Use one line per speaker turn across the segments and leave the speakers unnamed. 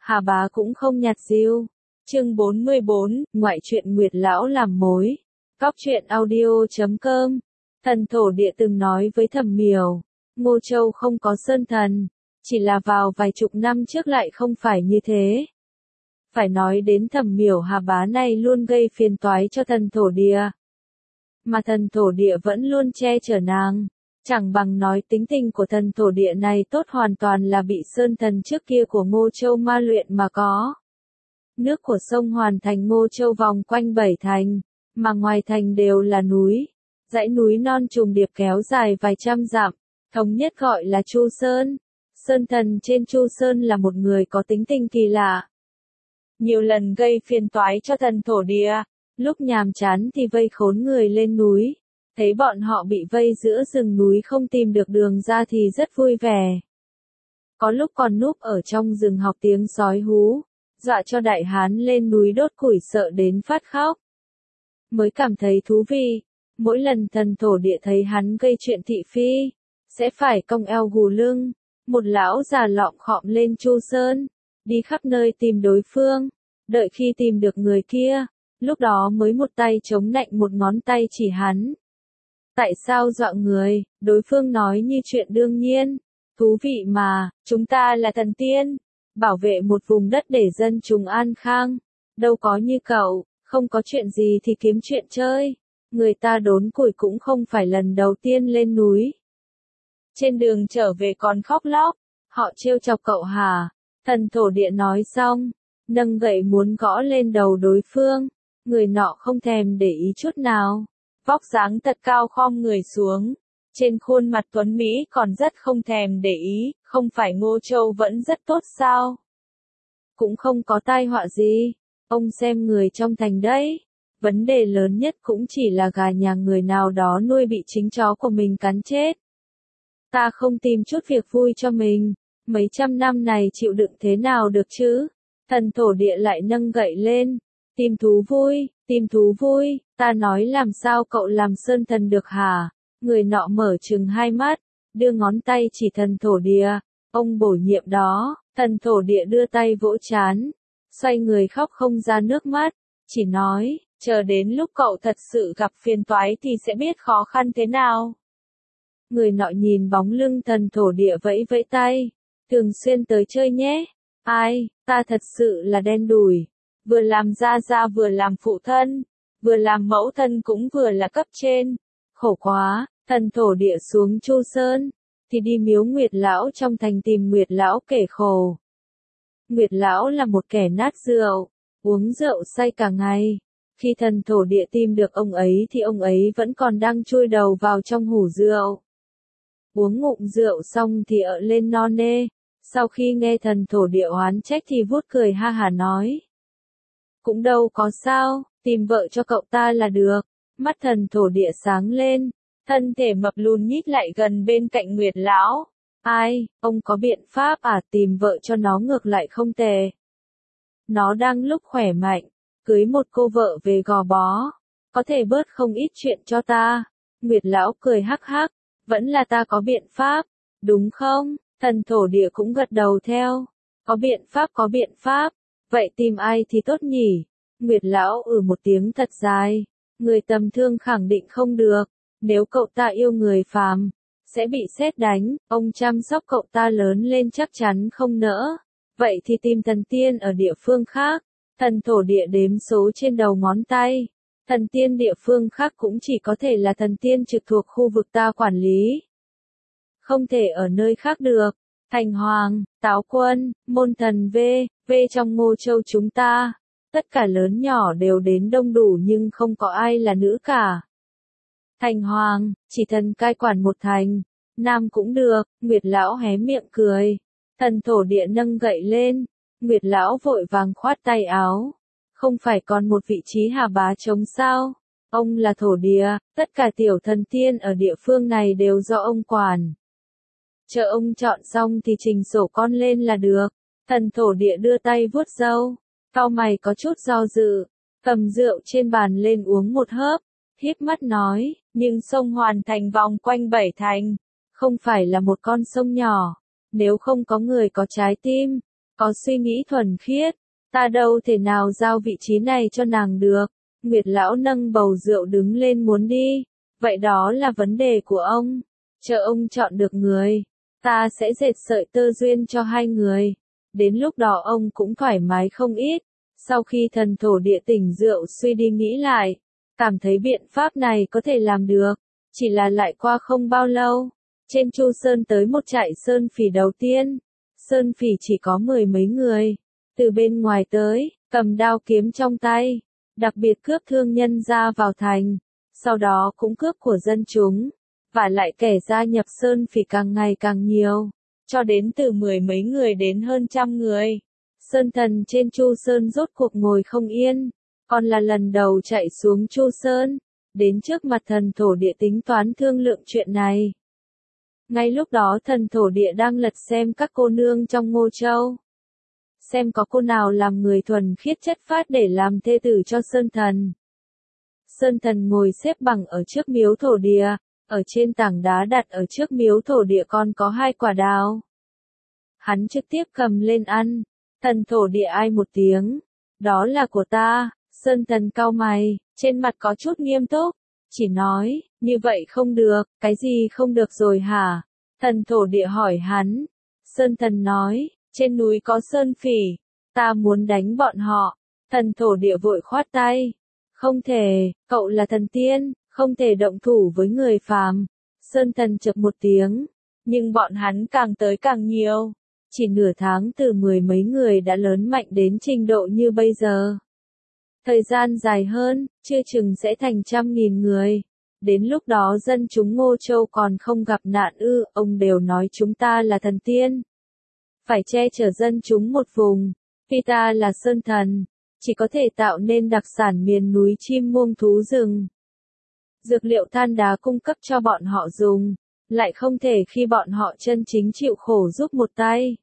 Hà Bá cũng không nhạt diêu. Chương 44, ngoại truyện Nguyệt Lão làm mối. Góc truyện audio.com. Thần thổ địa từng nói với Thẩm Miểu, Ngô Châu không có sơn thần, chỉ là vào vài chục năm trước lại không phải như thế. Phải nói đến Thẩm Miểu Hà Bá này luôn gây phiền toái cho thần thổ địa. Mà thần thổ địa vẫn luôn che chở nàng. Chẳng bằng nói tính tình của thần thổ địa này tốt hoàn toàn là bị sơn thần trước kia của Ngô Châu ma luyện mà có. Nước của sông Hoàn Thành Ngô Châu vòng quanh 7 thành, mà ngoài thành đều là núi. Dãy núi non trùng điệp kéo dài vài trăm dặm, thống nhất gọi là Chu Sơn. Sơn thần trên Chu Sơn là một người có tính tình kỳ lạ. Nhiều lần gây phiền toái cho thần thổ địa, lúc nhàm chán thì vây khốn người lên núi. Thấy bọn họ bị vây giữa rừng núi không tìm được đường ra thì rất vui vẻ. Có lúc còn núp ở trong rừng học tiếng sói hú, dọa cho đại hán lên núi đốt củi sợ đến phát khóc. Mới cảm thấy thú vị, mỗi lần thần thổ địa thấy hắn gây chuyện thị phi, sẽ phải cong eo gù lưng, một lão già lọm khọm lên Chu Sơn, đi khắp nơi tìm đối phương, đợi khi tìm được người kia, lúc đó mới một tay chống nạnh một ngón tay chỉ hắn. Tại sao dọa người? Đối phương nói như chuyện đương nhiên. Thú vị mà, chúng ta là thần tiên, bảo vệ một vùng đất để dân chúng an khang. Đâu có như cậu, không có chuyện gì thì kiếm chuyện chơi. Người ta đốn củi cũng không phải lần đầu tiên lên núi. Trên đường trở về còn khóc lóc, họ trêu chọc cậu hả? Thần thổ địa nói xong, nâng gậy muốn gõ lên đầu đối phương. Người nọ không thèm để ý chút nào. Vóc dáng thật cao khom người xuống, trên khuôn mặt tuấn Mỹ còn rất không thèm để ý, không phải Ngô Châu vẫn rất tốt sao? Cũng không có tai họa gì, ông xem người trong thành đấy. Vấn đề lớn nhất cũng chỉ là gà nhà người nào đó nuôi bị chính chó của mình cắn chết. Ta không tìm chút việc vui cho mình, mấy trăm năm này chịu đựng thế nào được chứ? Thần thổ địa lại nâng gậy lên, tìm thú vui, ta nói làm sao cậu làm sơn thần được hả? Người nọ mở trừng hai mắt, đưa ngón tay chỉ thần thổ địa, ông bổ nhiệm đó. Thần thổ địa đưa tay vỗ trán, xoay người khóc không ra nước mắt, chỉ nói, chờ đến lúc cậu thật sự gặp phiền toái thì sẽ biết khó khăn thế nào. Người nọ nhìn bóng lưng thần thổ địa vẫy vẫy tay, thường xuyên tới chơi nhé. Ai, ta thật sự là đen đủi, vừa làm gia vừa làm phụ thân, vừa làm mẫu thân cũng vừa là cấp trên. Khổ quá, thần thổ địa xuống Chu Sơn, thì đi miếu Nguyệt Lão trong thành tìm Nguyệt Lão kể khổ. Nguyệt Lão là một kẻ nát rượu, uống rượu say cả ngày. Khi thần thổ địa tìm được ông ấy thì ông ấy vẫn còn đang chui đầu vào trong hủ rượu. Uống ngụm rượu xong thì ợ lên no nê, sau khi nghe thần thổ địa oán trách thì vuốt cười ha hả nói. Cũng đâu có sao, tìm vợ cho cậu ta là được. Mắt thần thổ địa sáng lên, thân thể mập lùn nhích lại gần bên cạnh Nguyệt Lão. Ai, ông có biện pháp à? Tìm vợ cho nó ngược lại không tệ. Nó đang lúc khỏe mạnh, cưới một cô vợ về gò bó, có thể bớt không ít chuyện cho ta. Nguyệt Lão cười hắc hắc, vẫn là ta có biện pháp, đúng không? Thần thổ địa cũng gật đầu theo. Có biện pháp, vậy tìm ai thì tốt nhỉ? Nguyệt Lão một tiếng thật dài, người tầm thương khẳng định không được, nếu cậu ta yêu người phàm, sẽ bị sét đánh, ông chăm sóc cậu ta lớn lên chắc chắn không nỡ. Vậy thì tìm thần tiên ở địa phương khác. Thần thổ địa đếm số trên đầu ngón tay. Thần tiên địa phương khác cũng chỉ có thể là thần tiên trực thuộc khu vực ta quản lý. Không thể ở nơi khác được. Thành Hoàng, Táo Quân, Môn Thần V trong Ngô Châu chúng ta. Tất cả lớn nhỏ đều đến đông đủ nhưng không có ai là nữ cả. Thành Hoàng, chỉ thần cai quản một thành. Nam cũng được, Nguyệt Lão hé miệng cười. Thần thổ địa nâng gậy lên. Nguyệt Lão vội vàng khoát tay áo. Không phải còn một vị trí Hà Bá trống sao? Ông là thổ địa, tất cả tiểu thần tiên ở địa phương này đều do ông quản. Chờ ông chọn xong thì trình sổ con lên là được. Thần thổ địa đưa tay vuốt râu, cau mày có chút do dự, cầm rượu trên bàn lên uống một hớp, híp mắt nói, nhưng sông Hoàn Thành vòng quanh 7 thành, không phải là một con sông nhỏ, nếu không có người có trái tim, có suy nghĩ thuần khiết, ta đâu thể nào giao vị trí này cho nàng được. Nguyệt lão nâng bầu rượu đứng lên muốn đi, vậy đó là vấn đề của ông, chờ ông chọn được người, ta sẽ dệt sợi tơ duyên cho hai người, đến lúc đó ông cũng thoải mái không ít. Sau khi thần thổ địa tỉnh rượu suy đi nghĩ lại, cảm thấy biện pháp này có thể làm được, chỉ là lại qua không bao lâu, trên Chu Sơn tới một trại sơn phỉ đầu tiên, sơn phỉ chỉ có 10 mấy người, từ bên ngoài tới, cầm đao kiếm trong tay, đặc biệt cướp thương nhân ra vào thành, sau đó cũng cướp của dân chúng, và lại kẻ gia nhập sơn phỉ càng ngày càng nhiều, cho đến từ 10 mấy người đến hơn 100 người. Sơn thần trên Chu Sơn rốt cuộc ngồi không yên, còn là lần đầu chạy xuống Chu Sơn, đến trước mặt thần thổ địa tính toán thương lượng chuyện này. Ngay lúc đó thần thổ địa đang lật xem các cô nương trong Ngô Châu. Xem có cô nào làm người thuần khiết chất phát để làm thê tử cho Sơn thần. Sơn thần ngồi xếp bằng ở trước miếu thổ địa, ở trên tảng đá đặt ở trước miếu thổ địa còn có 2 quả đào. Hắn trực tiếp cầm lên ăn, thần thổ địa ai một tiếng, đó là của ta. Sơn thần cau mày, trên mặt có chút nghiêm túc, chỉ nói, như vậy không được, cái gì không được rồi hả? Thần thổ địa hỏi hắn. Sơn thần nói, trên núi có sơn phỉ, ta muốn đánh bọn họ. Thần thổ địa vội khoát tay, không thể, cậu là thần tiên, không thể động thủ với người phàm. Sơn thần chập một tiếng, nhưng bọn hắn càng tới càng nhiều, chỉ nửa tháng từ 10 mấy người đã lớn mạnh đến trình độ như bây giờ. Thời gian dài hơn, chưa chừng sẽ thành 100.000 người. Đến lúc đó dân chúng Ngô Châu còn không gặp nạn ư, ông đều nói chúng ta là thần tiên. Phải che chở dân chúng một vùng, vì ta là sơn thần, chỉ có thể tạo nên đặc sản miền núi chim muông thú rừng. Dược liệu than đá cung cấp cho bọn họ dùng, lại không thể khi bọn họ chân chính chịu khổ giúp một tay.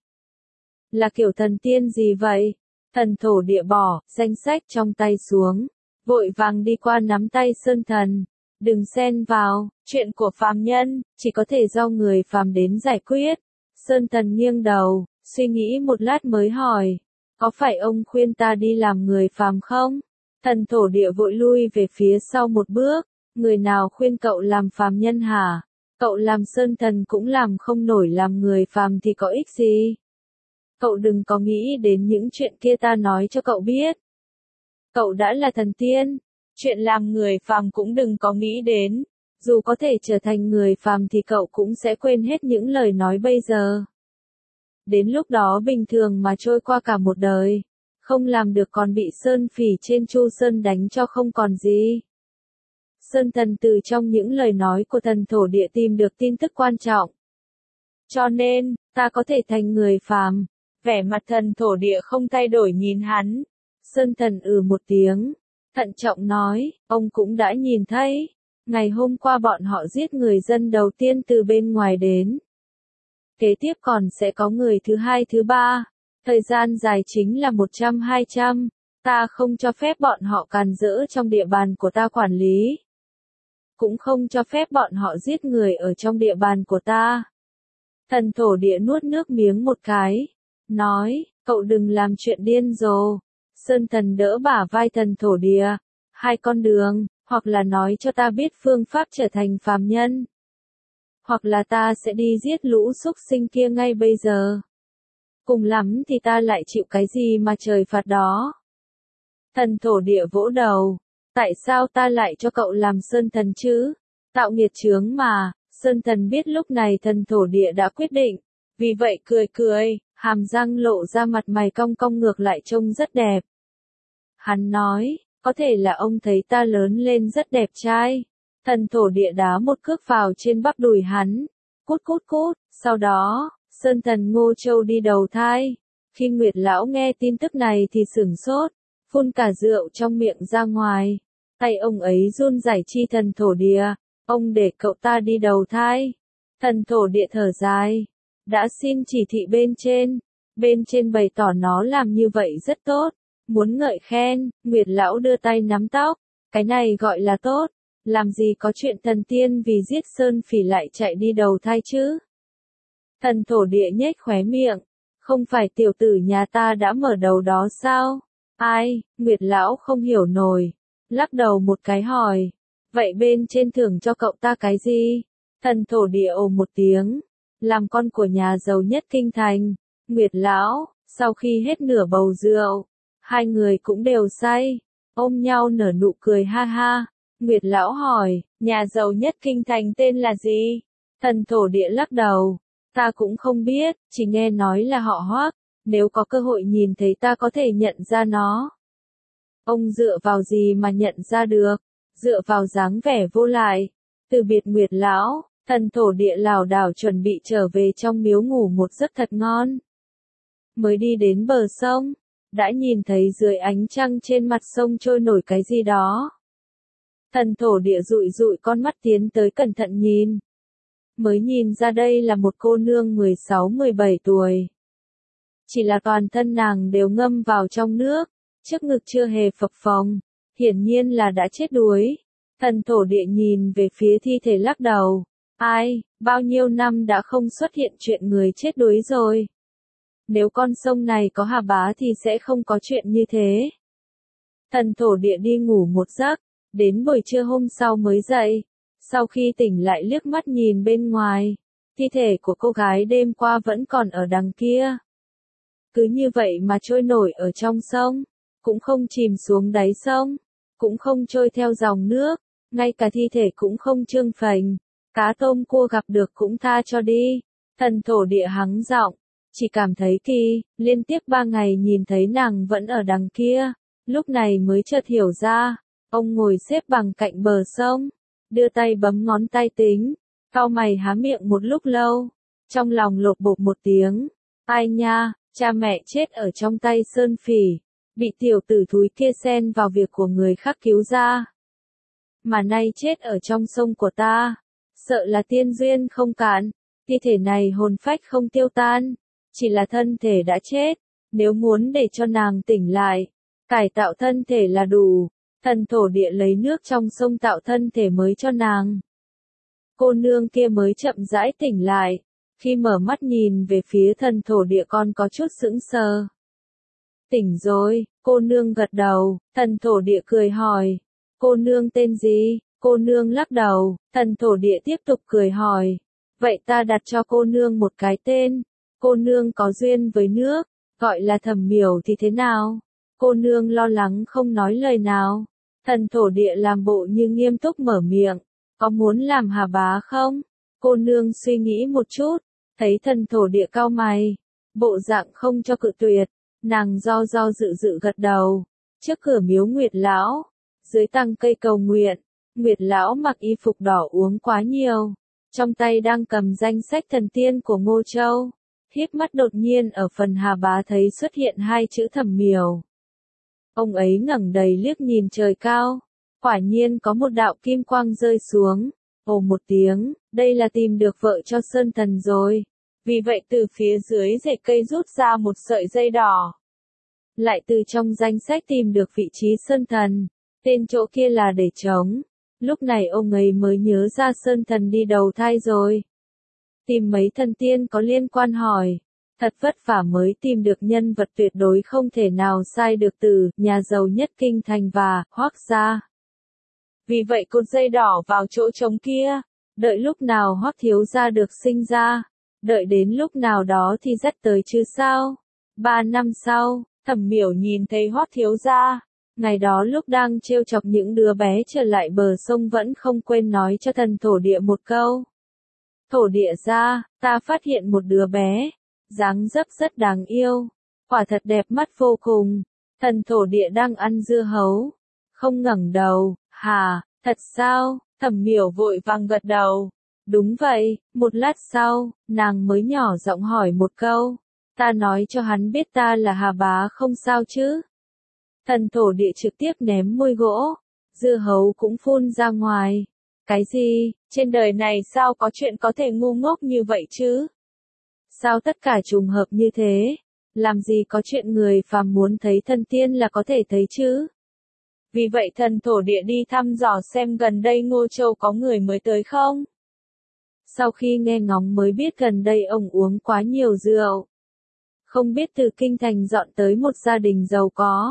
Là kiểu thần tiên gì vậy? Thần thổ địa bỏ danh sách trong tay xuống, vội vàng đi qua nắm tay sơn thần. Đừng xen vào, chuyện của phàm nhân, chỉ có thể do người phàm đến giải quyết. Sơn thần nghiêng đầu, suy nghĩ một lát mới hỏi, có phải ông khuyên ta đi làm người phàm không? Thần thổ địa vội lui về phía sau một bước, người nào khuyên cậu làm phàm nhân hả? Cậu làm sơn thần cũng làm không nổi, làm người phàm thì có ích gì? Cậu đừng có nghĩ đến những chuyện kia ta nói cho cậu biết. Cậu đã là thần tiên, chuyện làm người phàm cũng đừng có nghĩ đến, dù có thể trở thành người phàm thì cậu cũng sẽ quên hết những lời nói bây giờ. Đến lúc đó bình thường mà trôi qua cả một đời, không làm được còn bị sơn phỉ trên Chu Sơn đánh cho không còn gì. Sơn thần từ trong những lời nói của thần thổ địa tìm được tin tức quan trọng. Cho nên, ta có thể thành người phàm. Vẻ mặt thần thổ địa không thay đổi nhìn hắn. Sơn thần một tiếng, thận trọng nói, ông cũng đã nhìn thấy, ngày hôm qua bọn họ giết người dân đầu tiên từ bên ngoài đến. Kế tiếp còn sẽ có người thứ hai thứ ba, thời gian dài chính là 100-200, ta không cho phép bọn họ càn rỡ trong địa bàn của ta quản lý. Cũng không cho phép bọn họ giết người ở trong địa bàn của ta. Thần thổ địa nuốt nước miếng một cái, nói, cậu đừng làm chuyện điên rồ. Sơn thần đỡ bả vai thần thổ địa, 2 con đường, hoặc là nói cho ta biết phương pháp trở thành phàm nhân. Hoặc là ta sẽ đi giết lũ súc sinh kia ngay bây giờ. Cùng lắm thì ta lại chịu cái gì mà trời phạt đó. Thần thổ địa vỗ đầu, tại sao ta lại cho cậu làm sơn thần chứ? Tạo nghiệt chướng mà. Sơn thần biết lúc này thần thổ địa đã quyết định, vì vậy cười cười, hàm răng lộ ra, mặt mày cong cong ngược lại trông rất đẹp. Hắn nói, có thể là ông thấy ta lớn lên rất đẹp trai. Thần thổ địa đá một cước vào trên bắp đùi hắn, cút cút cút, sau đó, sơn thần Ngô Châu đi đầu thai. Khi Nguyệt lão nghe tin tức này thì sửng sốt, phun cả rượu trong miệng ra ngoài. Tay ông ấy run rẩy, chi thần thổ địa, ông để cậu ta đi đầu thai. Thần thổ địa thở dài, đã xin chỉ thị bên trên bày tỏ nó làm như vậy rất tốt, muốn ngợi khen. Nguyệt lão đưa tay nắm tóc, cái này gọi là tốt, làm gì có chuyện thần tiên vì giết sơn phỉ lại chạy đi đầu thai chứ. Thần thổ địa nhếch khóe miệng, Không phải tiểu tử nhà ta đã mở đầu đó sao? Ai, Nguyệt lão không hiểu nổi. Lắc đầu một cái hỏi. Vậy bên trên thưởng cho cậu ta cái gì? Thần thổ địa ồ một tiếng. Làm con của nhà giàu nhất kinh thành. Nguyệt lão, sau khi hết nửa bầu rượu, hai người cũng đều say, ôm nhau nở nụ cười ha ha. Nguyệt lão hỏi, nhà giàu nhất kinh thành tên là gì? Thần thổ địa lắc đầu, ta cũng không biết, chỉ nghe nói là họ Hoắc, nếu có cơ hội nhìn thấy ta có thể nhận ra nó. Ông dựa vào gì mà nhận ra được? Dựa vào dáng vẻ vô lại. Từ biệt Nguyệt lão, thần thổ địa lảo đảo chuẩn bị trở về trong miếu ngủ một giấc thật ngon. Mới đi đến bờ sông, đã nhìn thấy dưới ánh trăng trên mặt sông trôi nổi cái gì đó. Thần thổ địa dụi dụi con mắt tiến tới cẩn thận nhìn. Mới nhìn ra đây là một cô nương 16-17 tuổi. Chỉ là toàn thân nàng đều ngâm vào trong nước, trước ngực chưa hề phập phồng, hiển nhiên là đã chết đuối. Thần thổ địa nhìn về phía thi thể lắc đầu. Ai, bao nhiêu năm đã không xuất hiện chuyện người chết đuối rồi. Nếu con sông này có Hà Bá thì sẽ không có chuyện như thế. Thần thổ địa đi ngủ một giấc, đến buổi trưa hôm sau mới dậy. Sau khi tỉnh lại liếc mắt nhìn bên ngoài, thi thể của cô gái đêm qua vẫn còn ở đằng kia. Cứ như vậy mà trôi nổi ở trong sông, cũng không chìm xuống đáy sông, cũng không trôi theo dòng nước, ngay cả thi thể cũng không trương phành, cá tôm cua gặp được cũng tha cho đi. Thần thổ địa hắng giọng, chỉ cảm thấy kỳ, liên tiếp 3 ngày nhìn thấy nàng vẫn ở đằng kia, lúc này mới chợt hiểu ra. Ông ngồi xếp bằng cạnh bờ sông, đưa tay bấm ngón tay tính, cau mày há miệng một lúc lâu, trong lòng lột bột một tiếng. Ai nha, cha mẹ chết ở trong tay Sơn Phỉ, bị tiểu tử thúi kia xen vào việc của người khác cứu ra. Mà nay chết ở trong sông của ta, sợ là tiên duyên không cạn, thi thể này hồn phách không tiêu tan, chỉ là thân thể đã chết, nếu muốn để cho nàng tỉnh lại, cải tạo thân thể là đủ. Thần thổ địa lấy nước trong sông tạo thân thể mới cho nàng. Cô nương kia mới chậm rãi tỉnh lại, khi mở mắt nhìn về phía thần thổ địa con có chút sững sờ. Tỉnh rồi, cô nương gật đầu, thần thổ địa cười hỏi. Cô nương tên gì? Cô nương lắc đầu, thần thổ địa tiếp tục cười hỏi. Vậy ta đặt cho cô nương một cái tên. Cô nương có duyên với nước, gọi là Thẩm Miểu thì thế nào? Cô nương lo lắng không nói lời nào. Thần thổ địa làm bộ như nghiêm túc mở miệng. Có muốn làm Hà Bá không? Cô nương suy nghĩ một chút, thấy thần thổ địa cau mày, bộ dạng không cho cự tuyệt, nàng do dự gật đầu. Trước cửa miếu Nguyệt lão, dưới tàng cây cầu nguyện, Nguyệt lão mặc y phục đỏ uống quá nhiều, trong tay đang cầm danh sách thần tiên của Ngô Châu. Híp mắt đột nhiên ở phần Hà Bá thấy xuất hiện 2 chữ Thẩm Miểu. Ông ấy ngẩng đầy liếc nhìn trời cao, quả nhiên có một đạo kim quang rơi xuống, ồ một tiếng, đây là tìm được vợ cho Sơn Thần rồi. Vì vậy từ phía dưới rễ cây rút ra một sợi dây đỏ. Lại từ trong danh sách tìm được vị trí Sơn Thần, tên chỗ kia là để trống. Lúc này ông ấy mới nhớ ra Sơn Thần đi đầu thai rồi. Tìm mấy thần tiên có liên quan hỏi. Thật vất vả mới tìm được nhân vật tuyệt đối không thể nào sai được từ nhà giàu nhất kinh thành và Hoắc gia. Vì vậy cột dây đỏ vào chỗ trống kia, đợi lúc nào Hoắc thiếu gia được sinh ra, đợi đến lúc nào đó thì dắt tới chứ sao. 3 năm sau, Thẩm Miểu nhìn thấy Hoắc thiếu gia, ngày đó lúc đang trêu chọc những đứa bé trở lại bờ sông vẫn không quên nói cho thần thổ địa một câu. Thổ địa gia, ta phát hiện một đứa bé, dáng dấp rất đáng yêu, quả thật đẹp mắt vô cùng. Thần thổ địa đang ăn dưa hấu, không ngẩng đầu. Hà, thật sao? Thẩm Miểu vội vàng gật đầu. Đúng vậy. Một lát sau, nàng mới nhỏ giọng hỏi một câu. Ta nói cho hắn biết ta là Hà Bá không sao chứ? Thần thổ địa trực tiếp ném môi gỗ, dưa hấu cũng phun ra ngoài. Cái gì? Trên đời này sao có chuyện có thể ngu ngốc như vậy chứ? Sao tất cả trùng hợp như thế? Làm gì có chuyện người phàm muốn thấy thần tiên là có thể thấy chứ? Vì vậy thần thổ địa đi thăm dò xem gần đây Ngô Châu có người mới tới không? Sau khi nghe ngóng mới biết gần đây ông uống quá nhiều rượu. không biết từ kinh thành dọn tới một gia đình giàu có.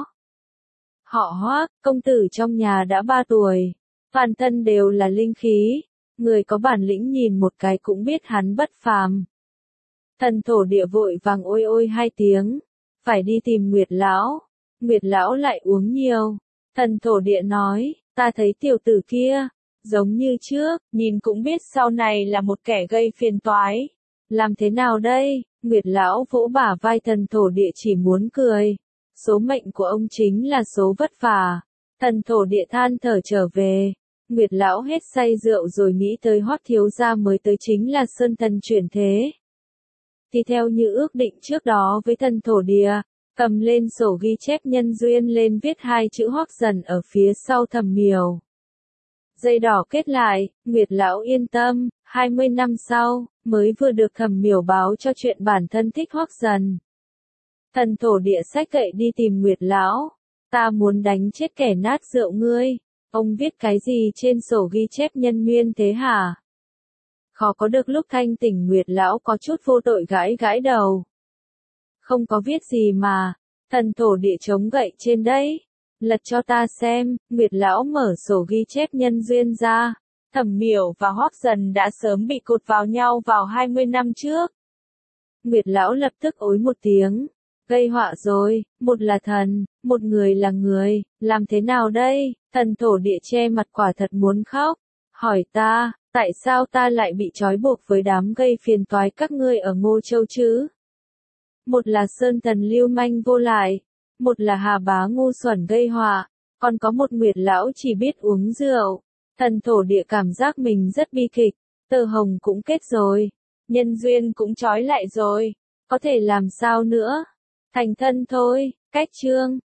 Họ Hoác, công tử trong nhà đã 3 tuổi, toàn thân đều là linh khí, người có bản lĩnh nhìn một cái cũng biết hắn bất phàm. Thần thổ địa vội vàng ôi ôi 2 tiếng, phải đi tìm Nguyệt lão. Nguyệt lão lại uống nhiều. Thần thổ địa nói, ta thấy tiểu tử kia, giống như trước, nhìn cũng biết sau này là một kẻ gây phiền toái. Làm thế nào đây? Nguyệt lão vỗ bả vai thần thổ địa chỉ muốn cười. Số mệnh của ông chính là số vất vả. Thần thổ địa than thở trở về. Nguyệt lão hết say rượu rồi nghĩ tới Hoắc thiếu gia mới tới chính là sơn thần chuyển thế. Thì theo như ước định trước đó với thần thổ địa, cầm lên sổ ghi chép nhân duyên lên viết 2 chữ Hoắc Dần ở phía sau Thẩm Miểu. Dây đỏ kết lại, Nguyệt lão yên tâm, 20 năm sau, mới vừa được Thẩm Miểu báo cho chuyện bản thân thích Hoắc Dần. Thần thổ địa xách gậy đi tìm Nguyệt lão, ta muốn đánh chết kẻ nát rượu ngươi, ông viết cái gì trên sổ ghi chép nhân duyên thế hả? Khó có được lúc thanh tỉnh Nguyệt lão có chút vô tội gãi gãi đầu. Không có viết gì mà, thần thổ địa chống gậy trên đấy. Lật cho ta xem, Nguyệt lão mở sổ ghi chép nhân duyên ra. Thẩm Miểu và Hoắc Dần đã sớm bị cột vào nhau vào 20 năm trước. Nguyệt lão lập tức ối một tiếng. Gây họa rồi, một là thần, một người là người, làm thế nào đây? Thần thổ địa che mặt quả thật muốn khóc. Hỏi ta, tại sao ta lại bị trói buộc với đám gây phiền toái các ngươi ở Ngô Châu chứ? Một là sơn thần lưu manh vô lại, một là Hà bá ngu xuẩn gây họa, còn có một Nguyệt lão chỉ biết uống rượu. Thần thổ địa cảm giác mình rất bi kịch, tơ hồng cũng kết rồi, nhân duyên cũng trói lại rồi, có thể làm sao nữa? Thành thân thôi, cách chương.